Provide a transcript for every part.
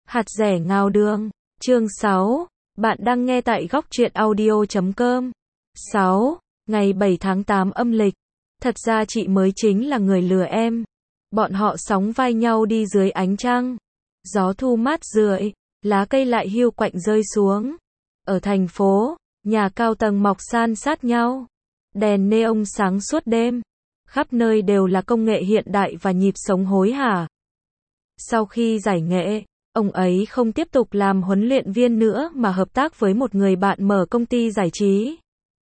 Hạt rẻ ngào đường. Chương 6. Bạn đang nghe tại góc truyện audio.com. 6. Ngày 7 tháng 8 âm lịch. Thật ra chị mới chính là người lừa em. Bọn họ sóng vai nhau đi dưới ánh trăng. Gió thu mát rượi, lá cây lại hiu quạnh rơi xuống. Ở thành phố, nhà cao tầng mọc san sát nhau. Đèn neon sáng suốt đêm. Khắp nơi đều là công nghệ hiện đại và nhịp sống hối hả. Sau khi giải nghệ, ông ấy không tiếp tục làm huấn luyện viên nữa mà hợp tác với một người bạn mở công ty giải trí.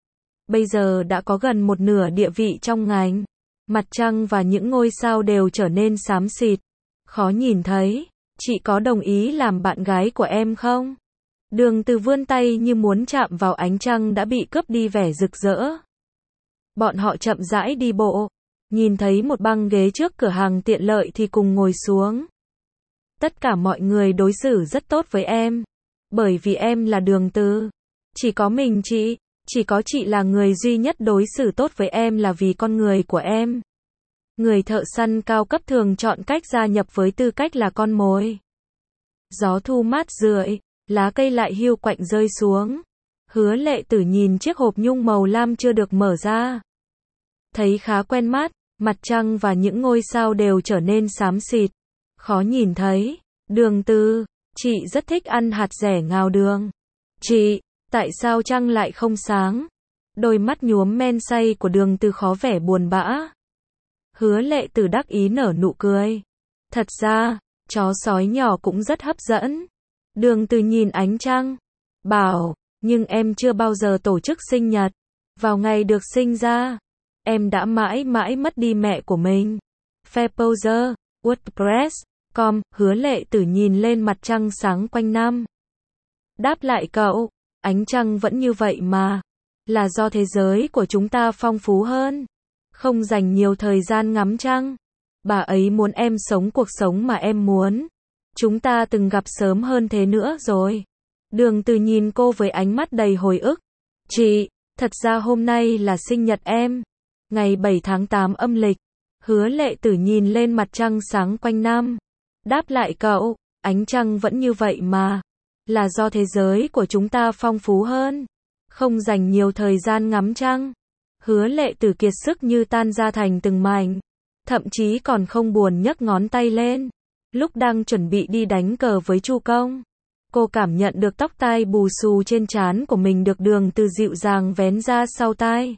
Bây giờ đã có gần một nửa địa vị trong ngành. Mặt trăng và những ngôi sao đều trở nên xám xịt, khó nhìn thấy. Chị có đồng ý làm bạn gái của em không? Đường Từ vươn tay như muốn chạm vào ánh trăng đã bị cướp đi vẻ rực rỡ. Bọn họ chậm rãi đi bộ, nhìn thấy một băng ghế trước cửa hàng tiện lợi thì cùng ngồi xuống. Tất cả mọi người đối xử rất tốt với em, bởi vì em là Đường Từ. Chỉ có mình chị, chỉ có chị là người duy nhất đối xử tốt với em là vì con người của em. Người thợ săn cao cấp thường chọn cách gia nhập với tư cách là con mồi. Gió thu mát rượi, lá cây lại hiu quạnh rơi xuống. Hứa Lệ Tử nhìn chiếc hộp nhung màu lam chưa được mở ra. Thấy khá quen mắt, mặt trăng và những ngôi sao đều trở nên xám xịt, khó nhìn thấy. Đường Từ, chị rất thích ăn hạt rẻ ngào đường. Chị, tại sao trăng lại không sáng? Đôi mắt nhuốm men say của Đường Từ khó vẻ buồn bã. Hứa Lệ Tử đắc ý nở nụ cười. Thật ra, chó sói nhỏ cũng rất hấp dẫn. Đường Từ nhìn ánh trăng, bảo, nhưng em chưa bao giờ tổ chức sinh nhật. Vào ngày được sinh ra, em đã mãi mãi mất đi mẹ của mình. Fairposer, WordPress.com. Hứa Lệ Tử nhìn lên mặt trăng sáng quanh năm. Đáp lại cậu, ánh trăng vẫn như vậy mà. Là do thế giới của chúng ta phong phú hơn. Không dành nhiều thời gian ngắm trăng. Bà ấy muốn em sống cuộc sống mà em muốn. Chúng ta từng gặp sớm hơn thế nữa rồi. Đường Từ nhìn cô với ánh mắt đầy hồi ức. Chị, thật ra hôm nay là sinh nhật em. Ngày 7 tháng 8 âm lịch. Hứa Lệ Tử nhìn lên mặt trăng sáng quanh năm. Đáp lại cậu, ánh trăng vẫn như vậy mà. Là do thế giới của chúng ta phong phú hơn. Không dành nhiều thời gian ngắm trăng. Hứa Lệ Tử kiệt sức như tan ra thành từng mảnh. Thậm chí còn không buồn nhấc ngón tay lên. Lúc đang chuẩn bị đi đánh cờ với Chu Công, cô cảm nhận được tóc tai bù xù trên trán của mình được Đường Từ dịu dàng vén ra sau tai.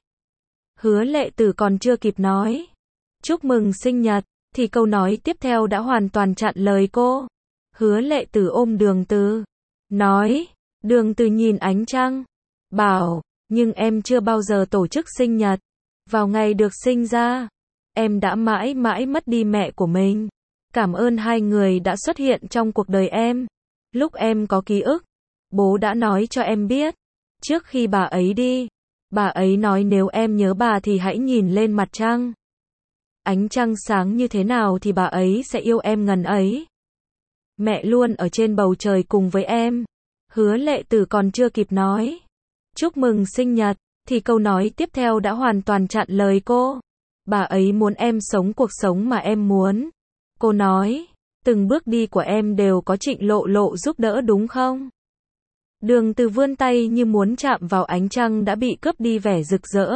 Hứa Lệ Tử còn chưa kịp nói chúc mừng sinh nhật, thì câu nói tiếp theo đã hoàn toàn chặn lời cô. Hứa Lệ Tử ôm Đường Từ, nói, Đường Từ nhìn ánh trăng, bảo, nhưng em chưa bao giờ tổ chức sinh nhật. Vào ngày được sinh ra, em đã mãi mãi mất đi mẹ của mình. Cảm ơn hai người đã xuất hiện trong cuộc đời em. Lúc em có ký ức, bố đã nói cho em biết. Trước khi bà ấy đi, bà ấy nói nếu em nhớ bà thì hãy nhìn lên mặt trăng. Ánh trăng sáng như thế nào thì bà ấy sẽ yêu em ngần ấy. Mẹ luôn ở trên bầu trời cùng với em. Hứa Lệ Tử còn chưa kịp nói chúc mừng sinh nhật, thì câu nói tiếp theo đã hoàn toàn chặn lời cô. Bà ấy muốn em sống cuộc sống mà em muốn. Cô nói, từng bước đi của em đều có Trịnh Lộ Lộ giúp đỡ đúng không? Đường Từ vươn tay như muốn chạm vào ánh trăng đã bị cướp đi vẻ rực rỡ.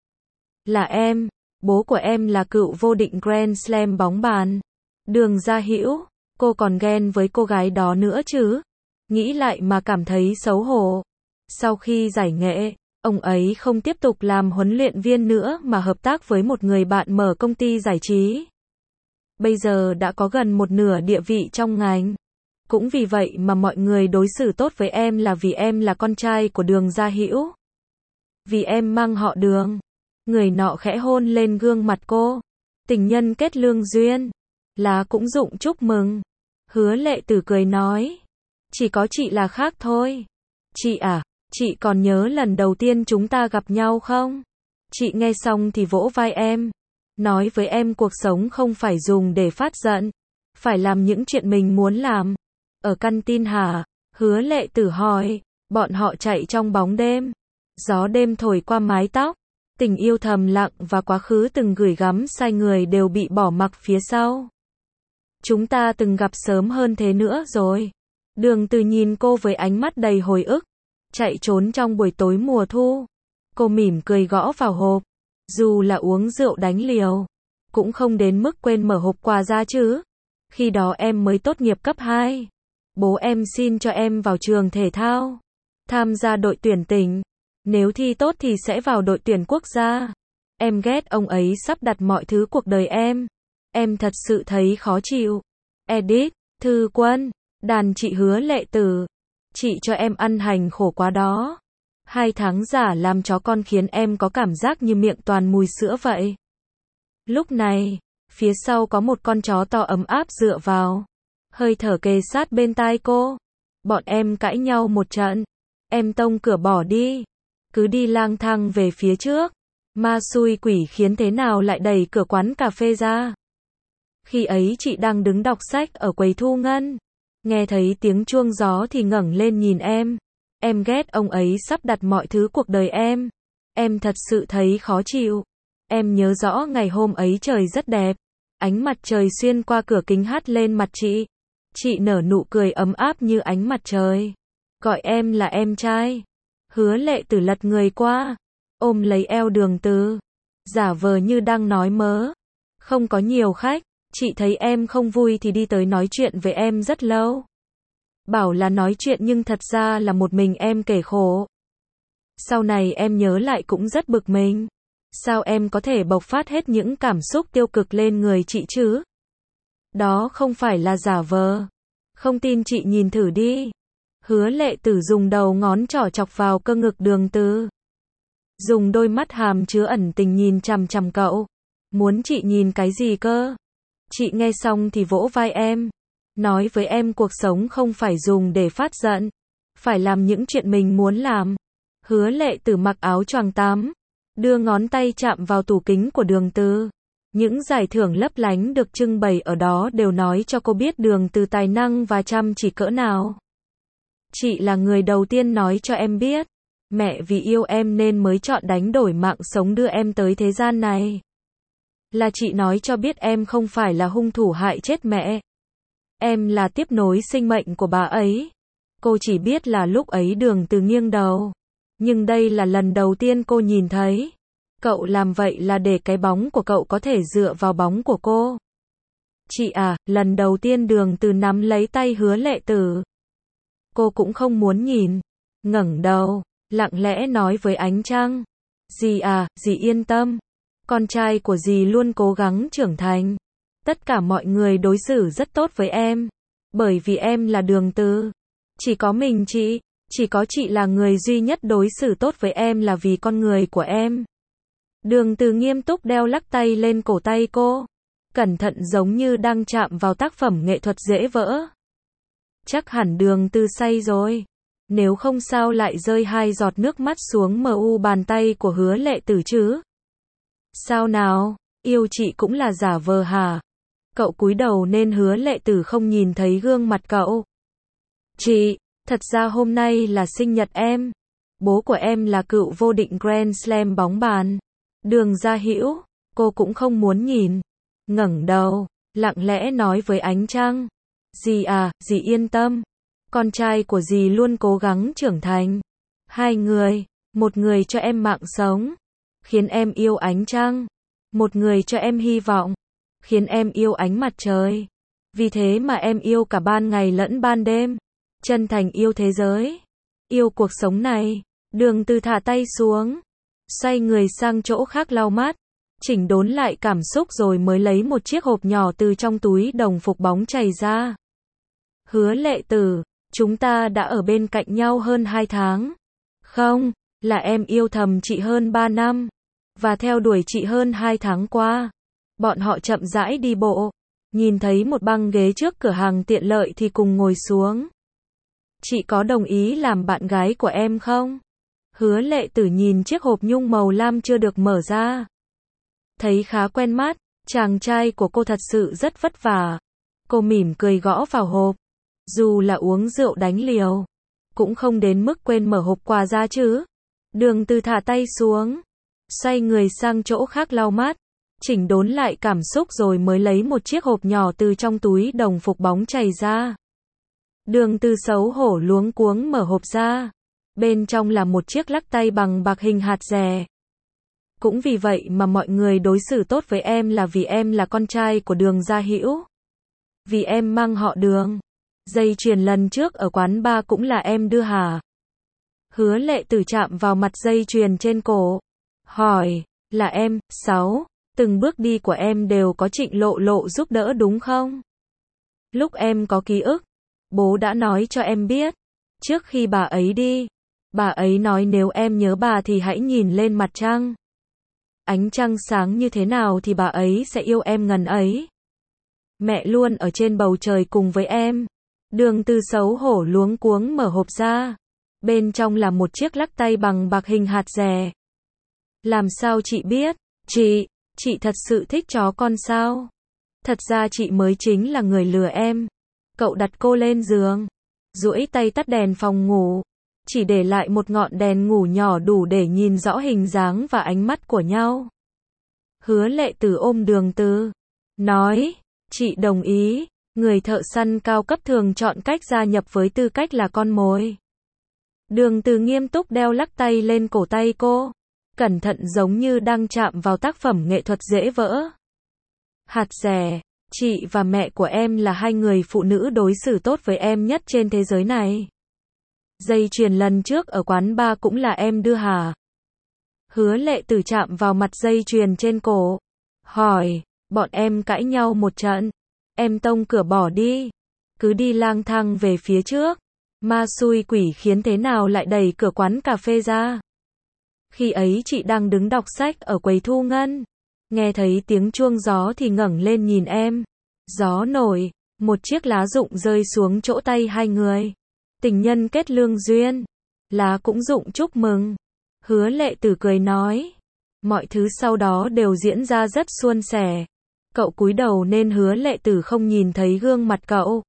Là em, bố của em là cựu vô địch Grand Slam bóng bàn. Đường Gia Hữu, cô còn ghen với cô gái đó nữa chứ? Nghĩ lại mà cảm thấy xấu hổ. Sau khi giải nghệ, ông ấy không tiếp tục làm huấn luyện viên nữa mà hợp tác với một người bạn mở công ty giải trí. Bây giờ đã có gần một nửa địa vị trong ngành. Cũng vì vậy mà mọi người đối xử tốt với em là vì em là con trai của Đường Gia Hữu. Vì em mang họ Đường. Người nọ khẽ hôn lên gương mặt cô. Tình nhân kết lương duyên. Lá cũng rụng chúc mừng. Hứa Lệ Tử cười nói. Chỉ có chị là khác thôi. Chị à, chị còn nhớ lần đầu tiên chúng ta gặp nhau không? Chị nghe xong thì vỗ vai em. Nói với em cuộc sống không phải dùng để phát giận. Phải làm những chuyện mình muốn làm. Ở căn tin hả? Hứa Lệ Tử hỏi. Bọn họ chạy trong bóng đêm. Gió đêm thổi qua mái tóc. Tình yêu thầm lặng và quá khứ từng gửi gắm sai người đều bị bỏ mặc phía sau. Chúng ta từng gặp sớm hơn thế nữa rồi. Đường Từ nhìn cô với ánh mắt đầy hồi ức. Chạy trốn trong buổi tối mùa thu. Cô mỉm cười gõ vào hộp. Dù là uống rượu đánh liều, cũng không đến mức quên mở hộp quà ra chứ. Khi đó em mới tốt nghiệp cấp 2. Bố em xin cho em vào trường thể thao, tham gia đội tuyển tỉnh. Nếu thi tốt thì sẽ vào đội tuyển quốc gia. Em ghét ông ấy sắp đặt mọi thứ cuộc đời em. Em thật sự thấy khó chịu. Edit, Thư Quân, đàn chị Hứa Lệ Tử. Chị cho em ăn hành khổ quá đó. 2 tháng giả làm chó con khiến em có cảm giác như miệng toàn mùi sữa vậy. Lúc này, phía sau có một con chó to ấm áp dựa vào, hơi thở kề sát bên tai cô. Bọn em cãi nhau một trận. Em tông cửa bỏ đi. Cứ đi lang thang về phía trước. Ma xui quỷ khiến thế nào lại đẩy cửa quán cà phê ra. Khi ấy chị đang đứng đọc sách ở quầy thu ngân. Nghe thấy tiếng chuông gió thì ngẩng lên nhìn em. Em ghét ông ấy sắp đặt mọi thứ cuộc đời em. Em thật sự thấy khó chịu. Em nhớ rõ ngày hôm ấy trời rất đẹp. Ánh mặt trời xuyên qua cửa kính hắt lên mặt chị. Chị nở nụ cười ấm áp như ánh mặt trời. Gọi em là em trai. Hứa Lệ Tử lật người qua, ôm lấy eo Đường Từ, giả vờ như đang nói mớ. Không có nhiều khách, chị thấy em không vui thì đi tới nói chuyện với em rất lâu. Bảo là nói chuyện nhưng thật ra là một mình em kể khổ. Sau này em nhớ lại cũng rất bực mình. Sao em có thể bộc phát hết những cảm xúc tiêu cực lên người chị chứ? Đó không phải là giả vờ. Không tin chị nhìn thử đi. Hứa Lệ Tử dùng đầu ngón trỏ chọc vào cơ ngực Đường Từ. Dùng đôi mắt hàm chứa ẩn tình nhìn chằm chằm cậu. Muốn chị nhìn cái gì cơ? Chị nghe xong thì vỗ vai em. Nói với em cuộc sống không phải dùng để phát giận. Phải làm những chuyện mình muốn làm. Hứa Lệ Tử mặc áo choàng tắm. Đưa ngón tay chạm vào tủ kính của Đường Từ. Những giải thưởng lấp lánh được trưng bày ở đó đều nói cho cô biết Đường Từ tài năng và chăm chỉ cỡ nào. Chị là người đầu tiên nói cho em biết. Mẹ vì yêu em nên mới chọn đánh đổi mạng sống đưa em tới thế gian này. Là chị nói cho biết em không phải là hung thủ hại chết mẹ. Em là tiếp nối sinh mệnh của bà ấy. Cô chỉ biết là lúc ấy Đường Từ nghiêng đầu. Nhưng đây là lần đầu tiên cô nhìn thấy. Cậu làm vậy là để cái bóng của cậu có thể dựa vào bóng của cô. Chị à, lần đầu tiên Đường Từ nắm lấy tay Hứa Lệ Tử. Cô cũng không muốn nhìn. Ngẩng đầu, lặng lẽ nói với ánh trăng. Dì à, dì yên tâm. Con trai của dì luôn cố gắng trưởng thành. Tất cả mọi người đối xử rất tốt với em. Bởi vì em là Đường Từ. Chỉ có mình chị, chỉ có chị là người duy nhất đối xử tốt với em là vì con người của em. Đường Từ nghiêm túc đeo lắc tay lên cổ tay cô. Cẩn thận giống như đang chạm vào tác phẩm nghệ thuật dễ vỡ. Chắc hẳn Đường Từ say rồi. Nếu không sao lại rơi 2 giọt nước mắt xuống mu bàn tay của Hứa Lệ Tử chứ? Sao nào, yêu chị cũng là giả vờ hả? Cậu cúi đầu nên Hứa Lệ Tử không nhìn thấy gương mặt cậu. Chị, thật ra hôm nay là sinh nhật em. Bố của em là cựu vô địch Grand Slam bóng bàn. Đường Gia Hữu, cô cũng không muốn nhìn. Ngẩng đầu, lặng lẽ nói với ánh trăng. Dì à, dì yên tâm. Con trai của dì luôn cố gắng trưởng thành. 2 người, một người cho em mạng sống, khiến em yêu ánh trăng. Một người cho em hy vọng, khiến em yêu ánh mặt trời. Vì thế mà em yêu cả ban ngày lẫn ban đêm. Chân thành yêu thế giới. Yêu cuộc sống này. Đường Từ thả tay xuống. Xoay người sang chỗ khác lau mắt. Chỉnh đốn lại cảm xúc rồi mới lấy một chiếc hộp nhỏ từ trong túi đồng phục bóng chày ra. Hứa Lệ Tử, chúng ta đã ở bên cạnh nhau hơn 2 tháng. Không, là em yêu thầm chị hơn 3 năm. Và theo đuổi chị hơn 2 tháng qua. Bọn họ chậm rãi đi bộ. Nhìn thấy một băng ghế trước cửa hàng tiện lợi thì cùng ngồi xuống. Chị có đồng ý làm bạn gái của em không? Hứa Lệ Tử nhìn chiếc hộp nhung màu lam chưa được mở ra. Thấy khá quen mắt, chàng trai của cô thật sự rất vất vả. Cô mỉm cười gõ vào hộp. Dù là uống rượu đánh liều, cũng không đến mức quên mở hộp quà ra chứ. Đường Từ thả tay xuống. Xoay người sang chỗ khác lau mắt. Chỉnh đốn lại cảm xúc rồi mới lấy một chiếc hộp nhỏ từ trong túi đồng phục bóng chày ra. Đường Từ xấu hổ luống cuống mở hộp ra. Bên trong là một chiếc lắc tay bằng bạc hình hạt dẻ. Cũng vì vậy mà mọi người đối xử tốt với em là vì em là con trai của Đường Gia Hữu. Vì em mang họ Đường. Dây chuyền lần trước ở quán bar cũng là em đưa hả? Hứa Lệ Tử chạm vào mặt dây chuyền trên cổ. Hỏi, là em, 6, từng bước đi của em đều có Trịnh Lộ Lộ giúp đỡ đúng không? Lúc em có ký ức, bố đã nói cho em biết. Trước khi bà ấy đi, bà ấy nói nếu em nhớ bà thì hãy nhìn lên mặt trăng. Ánh trăng sáng như thế nào thì bà ấy sẽ yêu em ngần ấy. Mẹ luôn ở trên bầu trời cùng với em. Đường Từ xấu hổ luống cuống mở hộp ra. Bên trong là một chiếc lắc tay bằng bạc hình hạt dẻ. Làm sao chị biết? Chị thật sự thích chó con sao? Thật ra chị mới chính là người lừa em. Cậu đặt cô lên giường, duỗi tay tắt đèn phòng ngủ, chỉ để lại một ngọn đèn ngủ nhỏ đủ để nhìn rõ hình dáng và ánh mắt của nhau. Hứa Lệ Tử ôm Đường Từ, nói, chị đồng ý, người thợ săn cao cấp thường chọn cách gia nhập với tư cách là con mồi. Đường Từ nghiêm túc đeo lắc tay lên cổ tay cô, cẩn thận giống như đang chạm vào tác phẩm nghệ thuật dễ vỡ. Hạt dẻ, chị và mẹ của em là hai người phụ nữ đối xử tốt với em nhất trên thế giới này. Dây chuyền lần trước ở quán bar cũng là em đưa hả? Hứa Lệ Tử chạm vào mặt dây chuyền trên cổ. Hỏi, bọn em cãi nhau một trận. Em tông cửa bỏ đi. Cứ đi lang thang về phía trước. Ma xui quỷ khiến thế nào lại đẩy cửa quán cà phê ra. Khi ấy chị đang đứng đọc sách ở quầy thu ngân. Nghe thấy tiếng chuông gió thì ngẩng lên nhìn em. Gió nổi, một chiếc lá rụng rơi xuống chỗ tay hai người. Tình nhân kết lương duyên. Lá cũng rụng chúc mừng. Hứa Lệ Tử cười nói. Mọi thứ sau đó đều diễn ra rất suôn sẻ. Cậu cúi đầu nên Hứa Lệ Tử không nhìn thấy gương mặt cậu.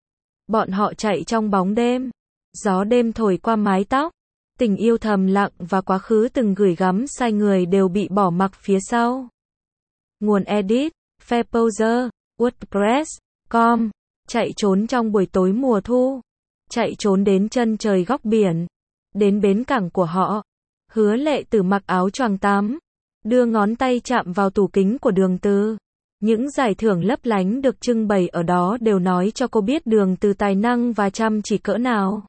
Bọn họ chạy trong bóng đêm. Gió đêm thổi qua mái tóc. Tình yêu thầm lặng và quá khứ từng gửi gắm sai người đều bị bỏ mặc phía sau. Nguồn edit, Fairposer, WordPress.com. Chạy trốn trong buổi tối mùa thu. Chạy trốn đến chân trời góc biển. Đến bến cảng của họ. Hứa Lệ Tử mặc áo choàng tắm. Đưa ngón tay chạm vào tủ kính của Đường Từ. Những giải thưởng lấp lánh được trưng bày ở đó đều nói cho cô biết Đường Từ tài năng và chăm chỉ cỡ nào.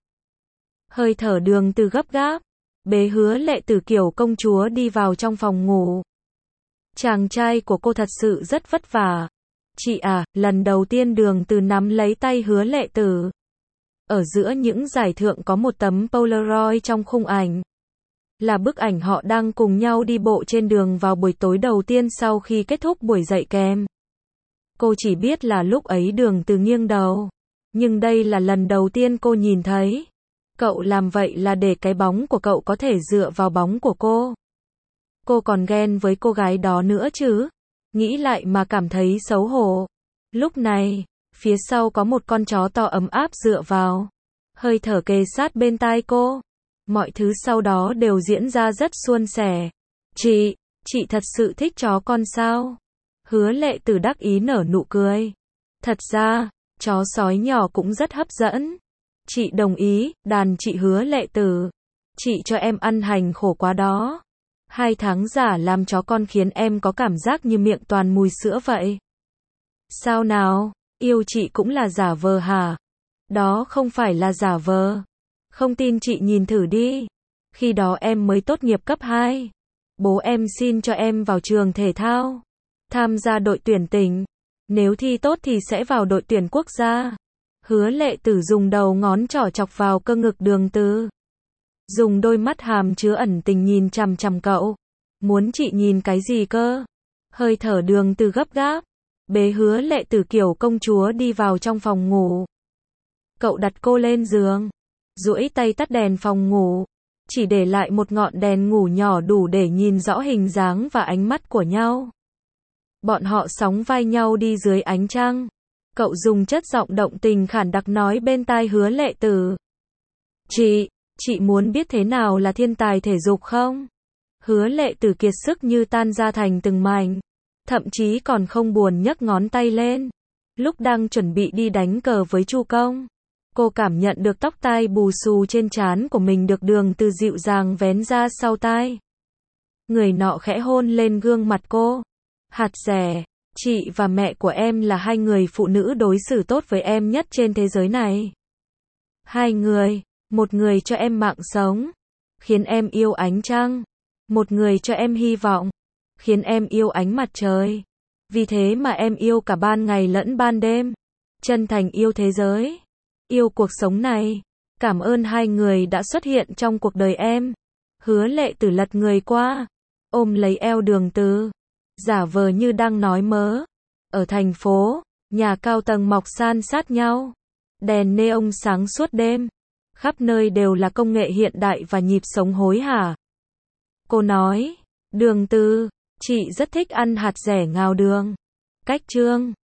Hơi thở Đường Từ gấp gáp. Bế Hứa Lệ Tử kiểu công chúa đi vào trong phòng ngủ. Chàng trai của cô thật sự rất vất vả. Chị à, lần đầu tiên Đường Từ nắm lấy tay Hứa Lệ Tử. Ở giữa những giải thưởng có một tấm Polaroid trong khung ảnh. Là bức ảnh họ đang cùng nhau đi bộ trên đường vào buổi tối đầu tiên sau khi kết thúc buổi dạy kèm. Cô chỉ biết là lúc ấy Đường Từ nghiêng đầu. Nhưng đây là lần đầu tiên cô nhìn thấy. Cậu làm vậy là để cái bóng của cậu có thể dựa vào bóng của cô. Cô còn ghen với cô gái đó nữa chứ. Nghĩ lại mà cảm thấy xấu hổ. Lúc này, phía sau có một con chó to ấm áp dựa vào. Hơi thở kề sát bên tai cô. Mọi thứ sau đó đều diễn ra rất suôn sẻ. Chị thật sự thích chó con sao? Hứa Lệ Tử đắc ý nở nụ cười. Thật ra, chó sói nhỏ cũng rất hấp dẫn. Chị đồng ý, đàn chị Hứa Lệ Tử. Chị cho em ăn hành khổ quá đó. 2 tháng giả làm chó con khiến em có cảm giác như miệng toàn mùi sữa vậy. Sao nào, yêu chị cũng là giả vờ hả? Đó không phải là giả vờ. Không tin chị nhìn thử đi. Khi đó em mới tốt nghiệp cấp 2. Bố em xin cho em vào trường thể thao. Tham gia đội tuyển tỉnh. Nếu thi tốt thì sẽ vào đội tuyển quốc gia. Hứa Lệ Tử dùng đầu ngón trỏ chọc vào cơ ngực Đường Từ. Dùng đôi mắt hàm chứa ẩn tình nhìn chằm chằm cậu. Muốn chị nhìn cái gì cơ? Hơi thở Đường Từ gấp gáp. Bế Hứa Lệ Tử kiểu công chúa đi vào trong phòng ngủ. Cậu đặt cô lên giường. Duỗi tay tắt đèn phòng ngủ. Chỉ để lại một ngọn đèn ngủ nhỏ đủ để nhìn rõ hình dáng và ánh mắt của nhau. Bọn họ sóng vai nhau đi dưới ánh trăng. Cậu dùng chất giọng động tình khản đặc nói bên tai Hứa Lệ Tử. Chị muốn biết thế nào là thiên tài thể dục không? Hứa Lệ Tử kiệt sức như tan ra thành từng mảnh. Thậm chí còn không buồn nhấc ngón tay lên. Lúc đang chuẩn bị đi đánh cờ với Chu Công. Cô cảm nhận được tóc tai bù xù trên trán của mình được Đường Từ dịu dàng vén ra sau tai. Người nọ khẽ hôn lên gương mặt cô. Hạt rẻ, chị và mẹ của em là hai người phụ nữ đối xử tốt với em nhất trên thế giới này. Hai người, một người cho em mạng sống, khiến em yêu ánh trăng. Một người cho em hy vọng, khiến em yêu ánh mặt trời. Vì thế mà em yêu cả ban ngày lẫn ban đêm. Chân thành yêu thế giới, yêu cuộc sống này. Cảm ơn hai người đã xuất hiện trong cuộc đời em. Hứa Lệ Tử lật người qua, ôm lấy eo Đường Từ, giả vờ như đang nói mớ. Ở thành phố, nhà cao tầng mọc san sát nhau, đèn neon sáng suốt đêm, khắp nơi đều là công nghệ hiện đại và nhịp sống hối hả. Cô nói, Đường Từ, chị rất thích ăn hạt dẻ ngào đường. Cách chương